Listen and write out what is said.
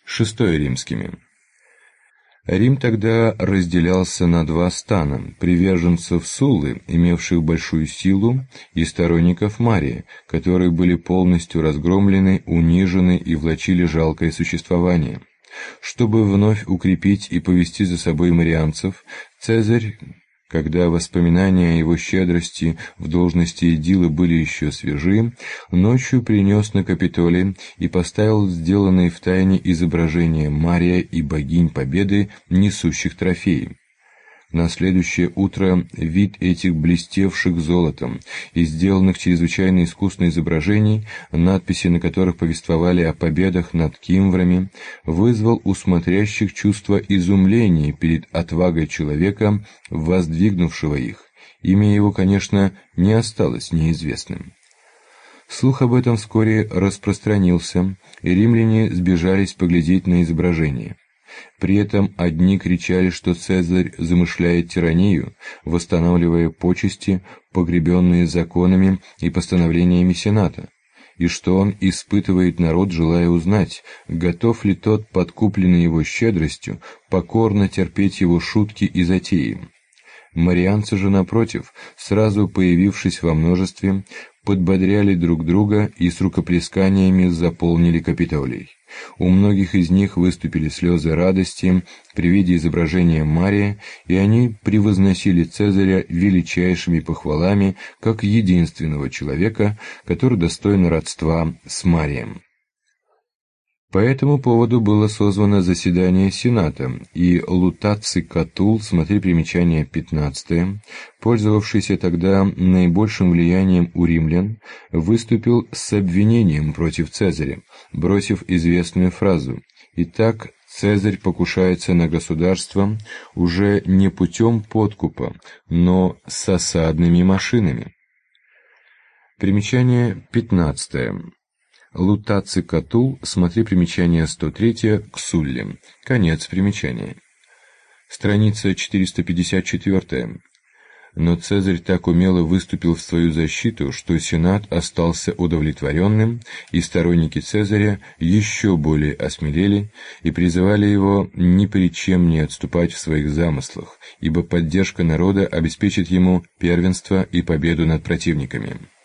Шестое римскими. Рим тогда разделялся на два стана: приверженцев Суллы, имевших большую силу, и сторонников Мария, которые были полностью разгромлены, унижены и влачили жалкое существование. Чтобы вновь укрепить и повести за собой марианцев, Цезарь, когда воспоминания о его щедрости в должности эдила были еще свежи, ночью принес на Капитолий и поставил сделанные втайне изображения Мария и богинь Победы, несущих трофеи. На следующее утро вид этих блестевших золотом и сделанных чрезвычайно искусно изображений, надписи на которых повествовали о победах над кимврами, вызвал у смотрящих чувство изумления перед отвагой человека, воздвигнувшего их. Имя его, конечно, не осталось неизвестным. Слух об этом вскоре распространился, и римляне сбежались поглядеть на изображение. При этом одни кричали, что Цезарь замышляет тиранию, восстанавливая почести, погребенные законами и постановлениями Сената, и что он испытывает народ, желая узнать, готов ли тот, подкупленный его щедростью, покорно терпеть его шутки и затеи. Марианцы же, напротив, сразу появившись во множестве, подбодряли друг друга и с рукоплесканиями заполнили Капитолий. У многих из них выступили слезы радости при виде изображения Мария, и они превозносили Цезаря величайшими похвалами как единственного человека, который достоин родства с Марием. По этому поводу было созвано заседание Сената, и Лутаций Катул, смотри примечание 15, пользовавшийся тогда наибольшим влиянием у римлян, выступил с обвинением против Цезаря, бросив известную фразу: «Итак, Цезарь покушается на государство уже не путем подкупа, но с осадными машинами». Примечание 15. Лутаций Катул, смотри примечание 103 к Сулле. Конец примечания. Страница 454. Но Цезарь так умело выступил в свою защиту, что Сенат остался удовлетворенным, и сторонники Цезаря еще более осмелели и призывали его ни при чем не отступать в своих замыслах, ибо поддержка народа обеспечит ему первенство и победу над противниками.